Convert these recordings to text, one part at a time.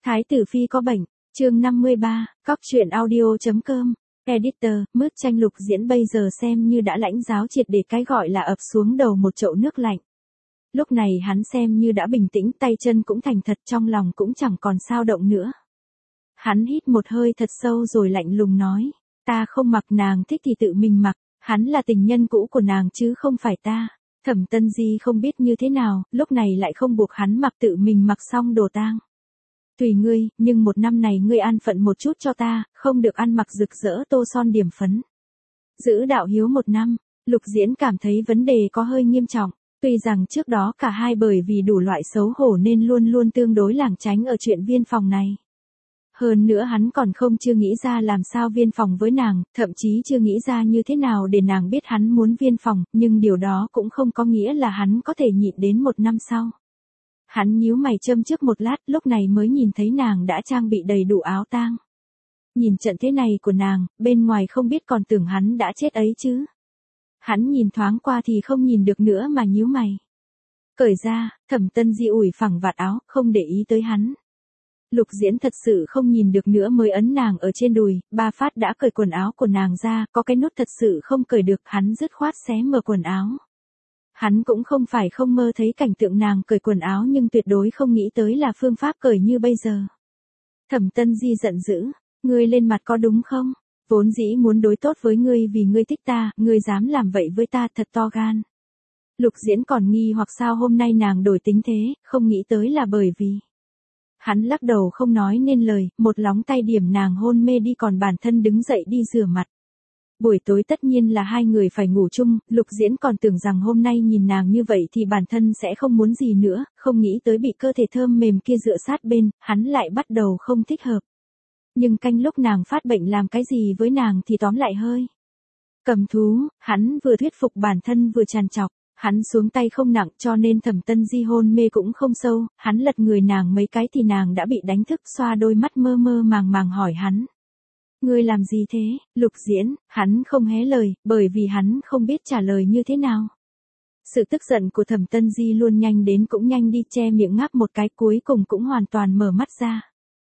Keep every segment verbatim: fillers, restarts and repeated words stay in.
Thái tử phi có bệnh, chương năm mươi ba, cóc truyện audio.com, editor, mướt tranh Lục Diễn bây giờ xem như đã lãnh giáo triệt để cái gọi là ập xuống đầu một chậu nước lạnh. Lúc này hắn xem như đã bình tĩnh, tay chân cũng thành thật, trong lòng cũng chẳng còn sao động nữa. Hắn hít một hơi thật sâu rồi lạnh lùng nói, ta không mặc, nàng thích thì tự mình mặc, hắn là tình nhân cũ của nàng chứ không phải ta. Thẩm Tân Di không biết như thế nào, lúc này lại không buộc hắn mặc, tự mình mặc xong đồ tang. Tùy ngươi, nhưng một năm này ngươi an phận một chút cho ta, không được ăn mặc rực rỡ tô son điểm phấn. Giữ đạo hiếu một năm, Lục Diễn cảm thấy vấn đề có hơi nghiêm trọng, tuy rằng trước đó cả hai bởi vì đủ loại xấu hổ nên luôn luôn tương đối lảng tránh ở chuyện viên phòng này. Hơn nữa hắn còn không chưa nghĩ ra làm sao viên phòng với nàng, thậm chí chưa nghĩ ra như thế nào để nàng biết hắn muốn viên phòng, nhưng điều đó cũng không có nghĩa là hắn có thể nhịn đến một năm sau. Hắn nhíu mày châm trước một lát, lúc này mới nhìn thấy nàng đã trang bị đầy đủ áo tang. Nhìn trận thế này của nàng, bên ngoài không biết còn tưởng hắn đã chết ấy chứ. Hắn nhìn thoáng qua thì không nhìn được nữa mà nhíu mày. Cởi ra, Thẩm Tân Di ủi phẳng vạt áo, không để ý tới hắn. Lục Diễn thật sự không nhìn được nữa mới ấn nàng ở trên đùi, ba phát đã cởi quần áo của nàng ra, có cái nút thật sự không cởi được, hắn dứt khoát xé mở quần áo. Hắn cũng không phải không mơ thấy cảnh tượng nàng cởi quần áo nhưng tuyệt đối không nghĩ tới là phương pháp cởi như bây giờ. Thẩm Tân Di giận dữ, ngươi lên mặt có đúng không? Vốn dĩ muốn đối tốt với ngươi vì ngươi thích ta, ngươi dám làm vậy với ta, thật to gan. Lục Diễn còn nghi hoặc sao hôm nay nàng đổi tính thế, không nghĩ tới là bởi vì. Hắn lắc đầu không nói nên lời, một lóng tay điểm nàng hôn mê đi, còn bản thân đứng dậy đi rửa mặt. Buổi tối tất nhiên là hai người phải ngủ chung, Lục Diễn còn tưởng rằng hôm nay nhìn nàng như vậy thì bản thân sẽ không muốn gì nữa, không nghĩ tới bị cơ thể thơm mềm kia dựa sát bên, hắn lại bắt đầu không thích hợp. Nhưng canh lúc nàng phát bệnh làm cái gì với nàng thì tóm lại hơi cầm thú, hắn vừa thuyết phục bản thân vừa trằn trọc. Hắn xuống tay không nặng cho nên Thẩm Tân Di hôn mê cũng không sâu, hắn lật người nàng mấy cái thì nàng đã bị đánh thức, xoa đôi mắt mơ mơ màng màng hỏi hắn. Ngươi làm gì thế, Lục Diễn? Hắn không hé lời, bởi vì hắn không biết trả lời như thế nào. Sự tức giận của Thẩm Tân Di luôn nhanh đến cũng nhanh đi, che miệng ngáp một cái, cuối cùng cũng hoàn toàn mở mắt ra.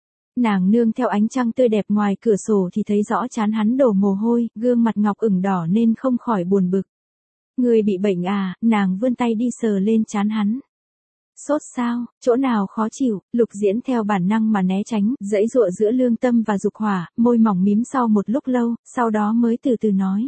Nàng nương theo ánh trăng tươi đẹp ngoài cửa sổ thì thấy rõ trán hắn đổ mồ hôi, gương mặt ngọc ửng đỏ nên không khỏi buồn bực. Người bị bệnh à? Nàng vươn tay đi sờ lên trán hắn. Sốt sao? Chỗ nào khó chịu? Lục Diễn theo bản năng mà né tránh, giãy giụa giữa lương tâm và dục hỏa, môi mỏng mím sau một lúc lâu, sau đó mới từ từ nói.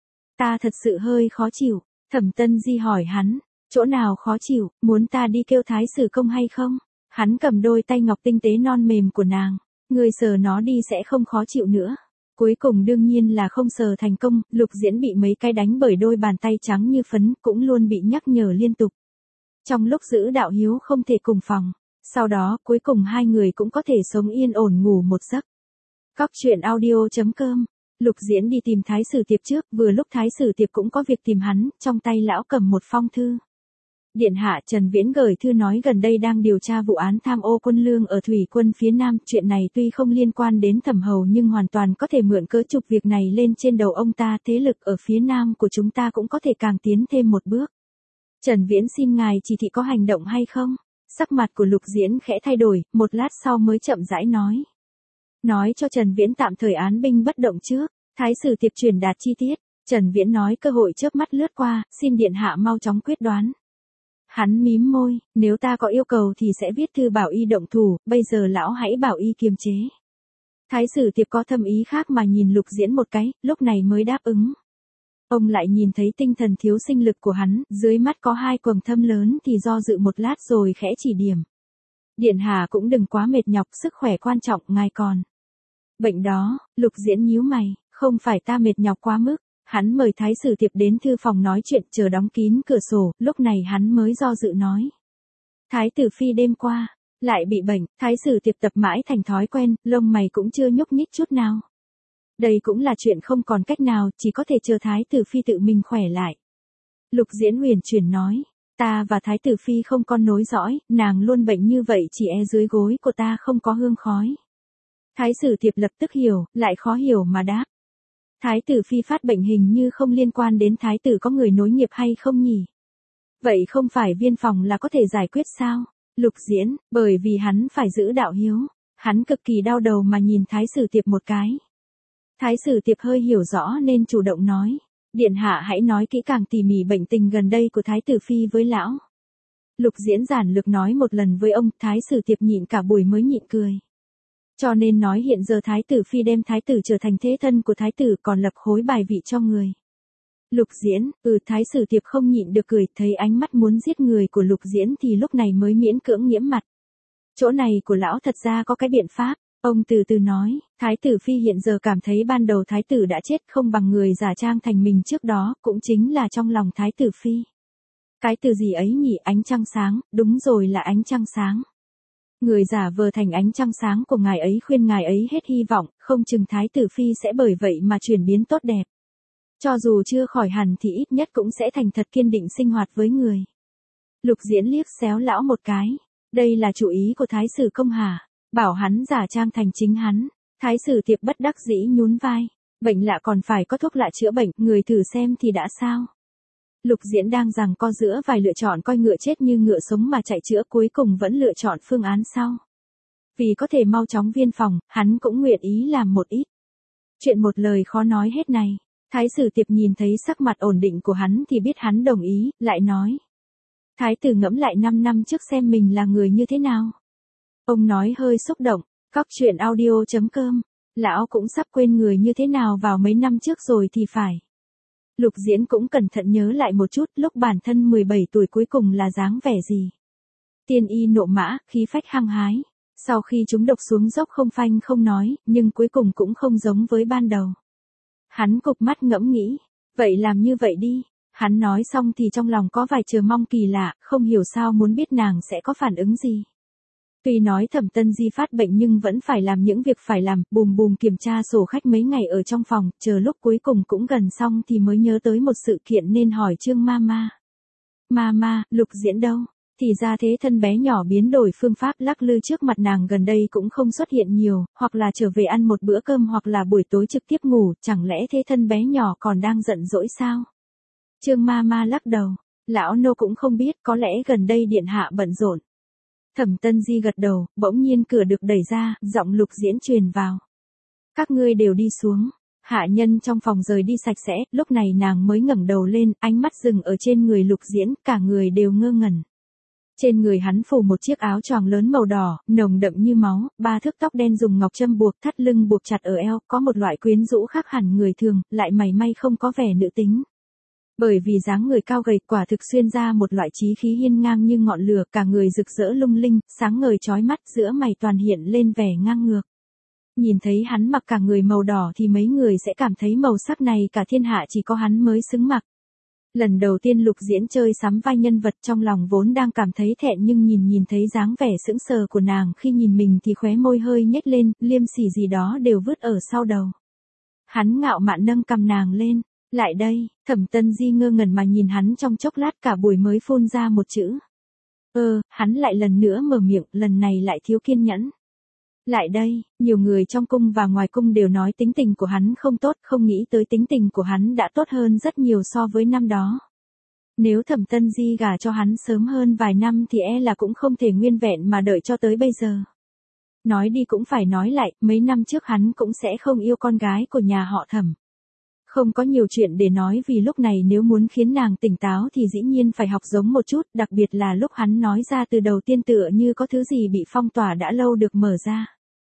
Ta thật sự hơi khó chịu. Thẩm Tân Di hỏi hắn, chỗ nào khó chịu, muốn ta đi kêu thái sử công hay không? Hắn cầm đôi tay ngọc tinh tế non mềm của nàng, người sờ nó đi sẽ không khó chịu nữa. Cuối cùng đương nhiên là không sờ thành công, Lục Diễn bị mấy cái đánh bởi đôi bàn tay trắng như phấn, cũng luôn bị nhắc nhở liên tục. Trong lúc giữ đạo hiếu không thể cùng phòng, sau đó cuối cùng hai người cũng có thể sống yên ổn ngủ một giấc. Cóc truyện audio.com, Lục Diễn đi tìm Thái Sử Tiệp trước, vừa lúc Thái Sử Tiệp cũng có việc tìm hắn, trong tay lão cầm một phong thư. Điện hạ, Trần Viễn gửi thư nói gần đây đang điều tra vụ án tham ô quân lương ở thủy quân phía Nam, chuyện này tuy không liên quan đến Thẩm Hầu nhưng hoàn toàn có thể mượn cớ chụp việc này lên trên đầu ông ta, thế lực ở phía Nam của chúng ta cũng có thể càng tiến thêm một bước. Trần Viễn xin ngài chỉ thị có hành động hay không? Sắc mặt của Lục Diễn khẽ thay đổi, một lát sau mới chậm rãi nói. Nói cho Trần Viễn tạm thời án binh bất động trước, Thái Sử Tiệp truyền đạt chi tiết. Trần Viễn nói cơ hội chớp mắt lướt qua, xin điện hạ mau chóng quyết đoán. Hắn mím môi, nếu ta có yêu cầu thì sẽ viết thư bảo y động thủ, bây giờ lão hãy bảo y kiềm chế. Thái Sử Tiệp có thâm ý khác mà nhìn Lục Diễn một cái, lúc này mới đáp ứng. Ông lại nhìn thấy tinh thần thiếu sinh lực của hắn, dưới mắt có hai quầng thâm lớn thì do dự một lát rồi khẽ chỉ điểm. Điện hạ cũng đừng quá mệt nhọc, sức khỏe quan trọng, ngài còn. Bệnh đó, Lục Diễn nhíu mày, không phải ta mệt nhọc quá mức. Hắn mời Thái Sử Tiệp đến thư phòng nói chuyện, chờ đóng kín cửa sổ, lúc này hắn mới do dự nói. Thái tử phi đêm qua, lại bị bệnh, Thái Sử Tiệp tập mãi thành thói quen, lông mày cũng chưa nhúc nhích chút nào. Đây cũng là chuyện không còn cách nào, chỉ có thể chờ Thái tử phi tự mình khỏe lại. Lục Diễn huyền chuyển nói, ta và Thái tử phi không con nối dõi, nàng luôn bệnh như vậy chỉ e dưới gối của ta không có hương khói. Thái Sử Tiệp lập tức hiểu, lại khó hiểu mà đáp. Thái tử phi phát bệnh hình như không liên quan đến thái tử có người nối nghiệp hay không nhỉ? Vậy không phải viên phòng là có thể giải quyết sao? Lục Diễn, bởi vì hắn phải giữ đạo hiếu. Hắn cực kỳ đau đầu mà nhìn Thái Sử Tiệp một cái. Thái Sử Tiệp hơi hiểu rõ nên chủ động nói. Điện hạ hãy nói kỹ càng tỉ mỉ bệnh tình gần đây của Thái tử Phi với lão. Lục Diễn giản lược nói một lần với ông, Thái Sử Tiệp nhịn cả buổi mới nhịn cười. Cho nên nói hiện giờ Thái tử Phi đem Thái tử trở thành thế thân của Thái tử còn lập khối bài vị cho người. Lục Diễn, ừ Thái Sử Tiệp không nhịn được cười, thấy ánh mắt muốn giết người của Lục Diễn thì lúc này mới miễn cưỡng nghiễm mặt. Chỗ này của lão thật ra có cái biện pháp, ông từ từ nói, Thái tử Phi hiện giờ cảm thấy ban đầu Thái tử đã chết không bằng người giả trang thành mình trước đó, cũng chính là trong lòng Thái tử Phi. Cái từ gì ấy nhỉ, ánh trăng sáng, đúng rồi là ánh trăng sáng. Người giả vờ thành ánh trăng sáng của ngài ấy khuyên ngài ấy hết hy vọng, không chừng Thái tử Phi sẽ bởi vậy mà chuyển biến tốt đẹp. Cho dù chưa khỏi hẳn thì ít nhất cũng sẽ thành thật kiên định sinh hoạt với người. Lục Diễn liếc xéo lão một cái. Đây là chủ ý của Thái Sử Công hả? Bảo hắn giả trang thành chính hắn. Thái Sử Tiệp bất đắc dĩ nhún vai. Bệnh lạ còn phải có thuốc lạ chữa bệnh, người thử xem thì đã sao? Lục Diễn đang giằng co giữa vài lựa chọn coi ngựa chết như ngựa sống mà chạy chữa, cuối cùng vẫn lựa chọn phương án sau. Vì có thể mau chóng viên phòng, hắn cũng nguyện ý làm một ít. Chuyện một lời khó nói hết này. Thái Sử Tiệp nhìn thấy sắc mặt ổn định của hắn thì biết hắn đồng ý, lại nói. Thái tử ngẫm lại năm năm trước xem mình là người như thế nào. Ông nói hơi xúc động, cóc truyện audio chấm com, lão cũng sắp quên người như thế nào vào mấy năm trước rồi thì phải. Lục Diễn cũng cẩn thận nhớ lại một chút lúc bản thân mười bảy tuổi cuối cùng là dáng vẻ gì. Tiên y nộ mã, khí phách hăng hái. Sau khi chúng độc xuống dốc không phanh không nói, nhưng cuối cùng cũng không giống với ban đầu. Hắn cụp mắt ngẫm nghĩ, vậy làm như vậy đi. Hắn nói xong thì trong lòng có vài chờ mong kỳ lạ, không hiểu sao muốn biết nàng sẽ có phản ứng gì. Tuy nói Thẩm Tân Di phát bệnh nhưng vẫn phải làm những việc phải làm, bùm bùm kiểm tra sổ khách mấy ngày ở trong phòng, chờ lúc cuối cùng cũng gần xong thì mới nhớ tới một sự kiện nên hỏi Trương Mama. Mama, Lục Diễn đâu? Thì ra thế thân bé nhỏ biến đổi phương pháp lắc lư trước mặt nàng gần đây cũng không xuất hiện nhiều, hoặc là trở về ăn một bữa cơm hoặc là buổi tối trực tiếp ngủ, chẳng lẽ thế thân bé nhỏ còn đang giận dỗi sao? Trương Mama lắc đầu, lão nô cũng không biết, có lẽ gần đây điện hạ bận rộn. Thẩm Tân Di gật đầu, bỗng nhiên cửa được đẩy ra, giọng Lục Diễn truyền vào. Các ngươi đều đi xuống. Hạ nhân trong phòng rời đi sạch sẽ, lúc này nàng mới ngẩng đầu lên, ánh mắt dừng ở trên người Lục Diễn, cả người đều ngơ ngẩn. Trên người hắn phủ một chiếc áo choàng lớn màu đỏ, nồng đậm như máu, ba thước tóc đen dùng ngọc châm buộc thắt lưng buộc chặt ở eo, có một loại quyến rũ khác hẳn người thường, lại mảy may không có vẻ nữ tính. Bởi vì dáng người cao gầy quả thực xuyên ra một loại chí khí hiên ngang như ngọn lửa, cả người rực rỡ lung linh, sáng ngời chói mắt, giữa mày toàn hiện lên vẻ ngang ngược. Nhìn thấy hắn mặc cả người màu đỏ thì mấy người sẽ cảm thấy màu sắc này cả thiên hạ chỉ có hắn mới xứng mặc. Lần đầu tiên Lục Diễn chơi sắm vai nhân vật, trong lòng vốn đang cảm thấy thẹn nhưng nhìn nhìn thấy dáng vẻ sững sờ của nàng khi nhìn mình thì khóe môi hơi nhếch lên, liêm sỉ gì đó đều vứt ở sau đầu. Hắn ngạo mạn nâng cằm nàng lên. Lại đây, Thẩm Tân Di ngơ ngẩn mà nhìn hắn trong chốc lát cả buổi mới phun ra một chữ. Ơ, hắn lại lần nữa mở miệng, lần này lại thiếu kiên nhẫn. Lại đây, nhiều người trong cung và ngoài cung đều nói tính tình của hắn không tốt, không nghĩ tới tính tình của hắn đã tốt hơn rất nhiều so với năm đó. Nếu Thẩm Tân Di gả cho hắn sớm hơn vài năm thì e là cũng không thể nguyên vẹn mà đợi cho tới bây giờ. Nói đi cũng phải nói lại, mấy năm trước hắn cũng sẽ không yêu con gái của nhà họ Thẩm. Không có nhiều chuyện để nói vì lúc này nếu muốn khiến nàng tỉnh táo thì dĩ nhiên phải học giống một chút, đặc biệt là lúc hắn nói ra từ đầu tiên tựa như có thứ gì bị phong tỏa đã lâu được mở ra.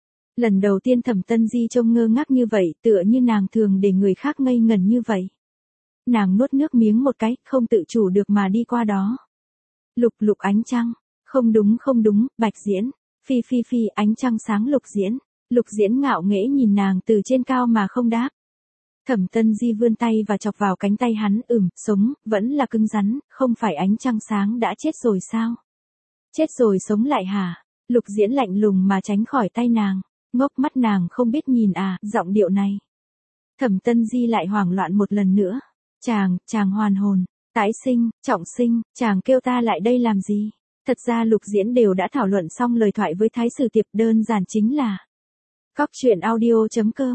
Lần đầu tiên Thẩm Tân Di trông ngơ ngác như vậy, tựa như nàng thường để người khác ngây ngẩn như vậy. Nàng nuốt nước miếng một cái, không tự chủ được mà đi qua đó. Lục Lục ánh trăng, không đúng không đúng, Bạch Diễn, phi phi phi ánh trăng sáng Lục Diễn. Lục Diễn ngạo nghễ nhìn nàng từ trên cao mà không đáp. Thẩm Tân Di vươn tay và chọc vào cánh tay hắn, ừm, sống, vẫn là cứng rắn, không phải ánh trăng sáng đã chết rồi sao? Chết rồi sống lại hả? Lục Diễn lạnh lùng mà tránh khỏi tay nàng, ngốc mắt nàng không biết nhìn à, giọng điệu này. Thẩm Tân Di lại hoảng loạn một lần nữa. Chàng, chàng hoàn hồn, tái sinh, trọng sinh, chàng kêu ta lại đây làm gì? Thật ra Lục Diễn đều đã thảo luận xong lời thoại với Thái Sử Tiệp, đơn giản chính là. Cóc truyện audio chấm com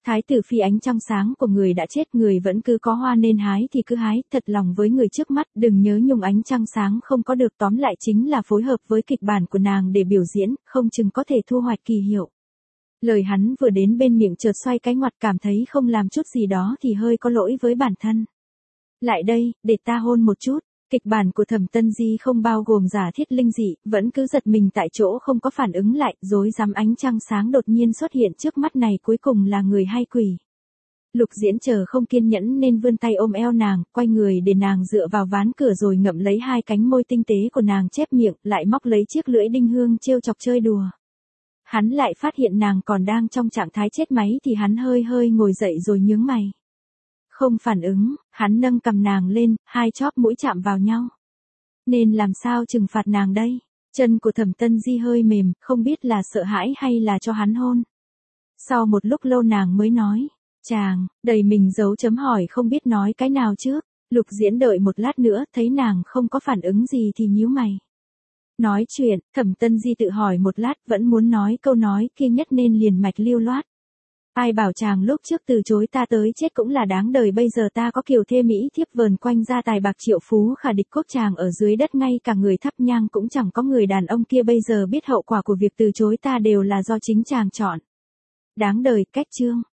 Thái tử phi ánh trăng sáng của người đã chết, người vẫn cứ có hoa nên hái thì cứ hái, thật lòng với người trước mắt, đừng nhớ nhung ánh trăng sáng không có được, tóm lại chính là phối hợp với kịch bản của nàng để biểu diễn, không chừng có thể thu hoạch kỳ hiệu. Lời hắn vừa đến bên miệng chợt xoay cái ngoặt, cảm thấy không làm chút gì đó thì hơi có lỗi với bản thân. Lại đây, để ta hôn một chút. Kịch bản của Thẩm Tân Di không bao gồm giả thiết linh dị, vẫn cứ giật mình tại chỗ không có phản ứng lại, rối rắm ánh trăng sáng đột nhiên xuất hiện trước mắt này cuối cùng là người hay quỷ. Lục Diễn chờ không kiên nhẫn nên vươn tay ôm eo nàng, quay người để nàng dựa vào ván cửa rồi ngậm lấy hai cánh môi tinh tế của nàng chép miệng, lại móc lấy chiếc lưỡi đinh hương trêu chọc chơi đùa. Hắn lại phát hiện nàng còn đang trong trạng thái chết máy thì hắn hơi hơi ngồi dậy rồi nhướng mày. Không phản ứng, hắn nâng cầm nàng lên, hai chóp mũi chạm vào nhau. Nên làm sao trừng phạt nàng đây? Chân của Thẩm Tân Di hơi mềm, không biết là sợ hãi hay là cho hắn hôn. Sau một lúc lâu nàng mới nói, chàng, đầy mình dấu chấm hỏi không biết nói cái nào trước. Lục Diễn đợi một lát nữa, thấy nàng không có phản ứng gì thì nhíu mày. Nói chuyện, Thẩm Tân Di tự hỏi một lát vẫn muốn nói câu nói kia nhất nên liền mạch lưu loát. Ai bảo chàng lúc trước từ chối ta tới chết cũng là đáng đời, bây giờ ta có kiều thê mỹ thiếp vờn quanh gia tài bạc triệu phú khả địch quốc, chàng ở dưới đất ngay cả người thắp nhang cũng chẳng có, người đàn ông kia bây giờ biết hậu quả của việc từ chối ta đều là do chính chàng chọn. Đáng đời, cách chương.